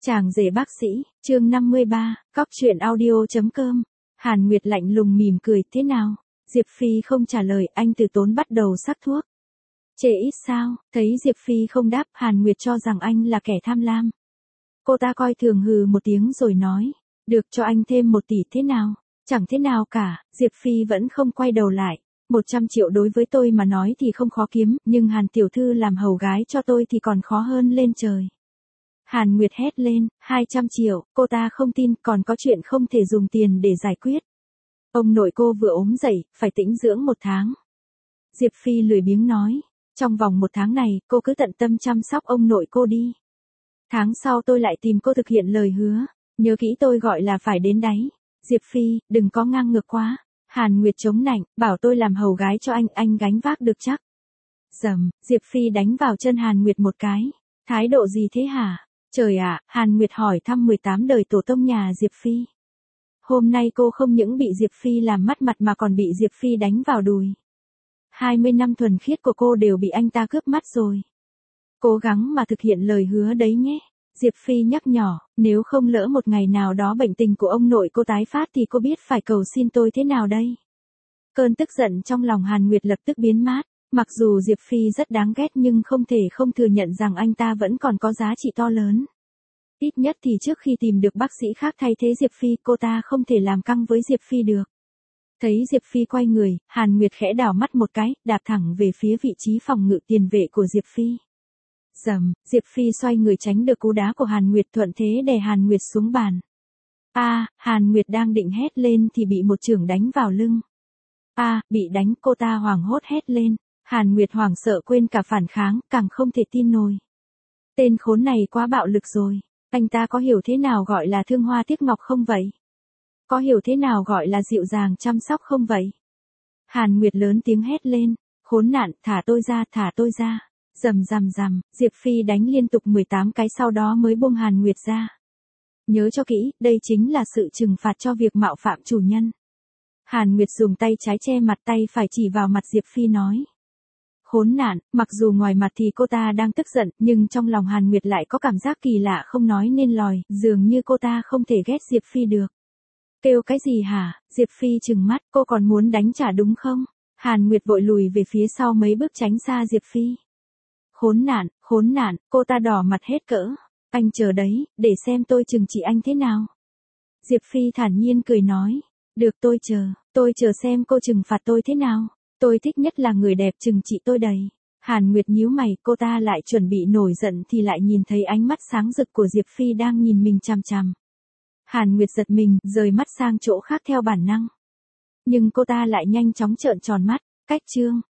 Chàng rể bác sĩ, chương 53, cóc truyện audio.com. Hàn Nguyệt lạnh lùng mỉm cười, thế nào? Diệp Phi không trả lời, anh từ tốn bắt đầu sắc thuốc. Trễ ít sao? Thấy Diệp Phi không đáp, Hàn Nguyệt cho rằng anh là kẻ tham lam. Cô ta coi thường hừ một tiếng rồi nói, được, cho anh thêm 1 tỷ thế nào? Chẳng thế nào cả. Diệp Phi vẫn không quay đầu lại. 100 triệu đối với tôi mà nói thì không khó kiếm, nhưng Hàn tiểu thư làm hầu gái cho tôi thì còn khó hơn lên trời. Hàn Nguyệt hét lên, 200 triệu, cô ta không tin, còn có chuyện không thể dùng tiền để giải quyết. Ông nội cô vừa ốm dậy, phải tĩnh dưỡng 1 tháng. Diệp Phi lười biếng nói, trong vòng 1 tháng này, cô cứ tận tâm chăm sóc ông nội cô đi. Tháng sau tôi lại tìm cô thực hiện lời hứa, nhớ kỹ tôi gọi là phải đến đáy. Diệp Phi, đừng có ngang ngược quá. Hàn Nguyệt chống nạnh, bảo tôi làm hầu gái cho anh gánh vác được chắc. Dầm, Diệp Phi đánh vào chân Hàn Nguyệt một cái. Thái độ gì thế hả? Trời ạ, Hàn Nguyệt hỏi thăm 18 đời tổ tông nhà Diệp Phi. Hôm nay cô không những bị Diệp Phi làm mất mặt mà còn bị Diệp Phi đánh vào đùi. 20 năm thuần khiết của cô đều bị anh ta cướp mất rồi. Cố gắng mà thực hiện lời hứa đấy nhé. Diệp Phi nhắc nhỏ, nếu không lỡ một ngày nào đó bệnh tình của ông nội cô tái phát thì cô biết phải cầu xin tôi thế nào đây? Cơn tức giận trong lòng Hàn Nguyệt lập tức biến mất. Mặc dù Diệp Phi rất đáng ghét nhưng không thể không thừa nhận rằng anh ta vẫn còn có giá trị to lớn. Ít nhất thì trước khi tìm được bác sĩ khác thay thế Diệp Phi, cô ta không thể làm căng với Diệp Phi được. Thấy Diệp Phi quay người, Hàn Nguyệt khẽ đảo mắt một cái, đạp thẳng về phía vị trí phòng ngự tiền vệ của Diệp Phi. Dầm, Diệp Phi xoay người tránh được cú đá của Hàn Nguyệt, thuận thế đè Hàn Nguyệt xuống bàn. Hàn Nguyệt đang định hét lên thì bị một chưởng đánh vào lưng. Bị đánh, cô ta hoảng hốt hét lên. Hàn Nguyệt hoảng sợ quên cả phản kháng, càng không thể tin nổi. Tên khốn này quá bạo lực rồi. Anh ta có hiểu thế nào gọi là thương hoa tiếc ngọc không vậy? Có hiểu thế nào gọi là dịu dàng chăm sóc không vậy? Hàn Nguyệt lớn tiếng hét lên. Khốn nạn, thả tôi ra, thả tôi ra. Rầm, Diệp Phi đánh liên tục 18 cái sau đó mới buông Hàn Nguyệt ra. Nhớ cho kỹ, đây chính là sự trừng phạt cho việc mạo phạm chủ nhân. Hàn Nguyệt dùng tay trái che mặt, tay phải chỉ vào mặt Diệp Phi nói. Khốn nạn, mặc dù ngoài mặt thì cô ta đang tức giận, nhưng trong lòng Hàn Nguyệt lại có cảm giác kỳ lạ không nói nên lời, dường như cô ta không thể ghét Diệp Phi được. Kêu cái gì hả? Diệp Phi trừng mắt, cô còn muốn đánh trả đúng không? Hàn Nguyệt vội lùi về phía sau mấy bước tránh xa Diệp Phi. Khốn nạn, cô ta đỏ mặt hết cỡ. Anh chờ đấy, để xem tôi trừng trị anh thế nào. Diệp Phi thản nhiên cười nói. Được, tôi chờ xem cô trừng phạt tôi thế nào. Tôi thích nhất là người đẹp trừng trị tôi đầy. Hàn Nguyệt nhíu mày, cô ta lại chuẩn bị nổi giận thì lại nhìn thấy ánh mắt sáng rực của Diệp Phi đang nhìn mình chằm chằm. Hàn Nguyệt giật mình, rời mắt sang chỗ khác theo bản năng. Nhưng cô ta lại nhanh chóng trợn tròn mắt. Cách chương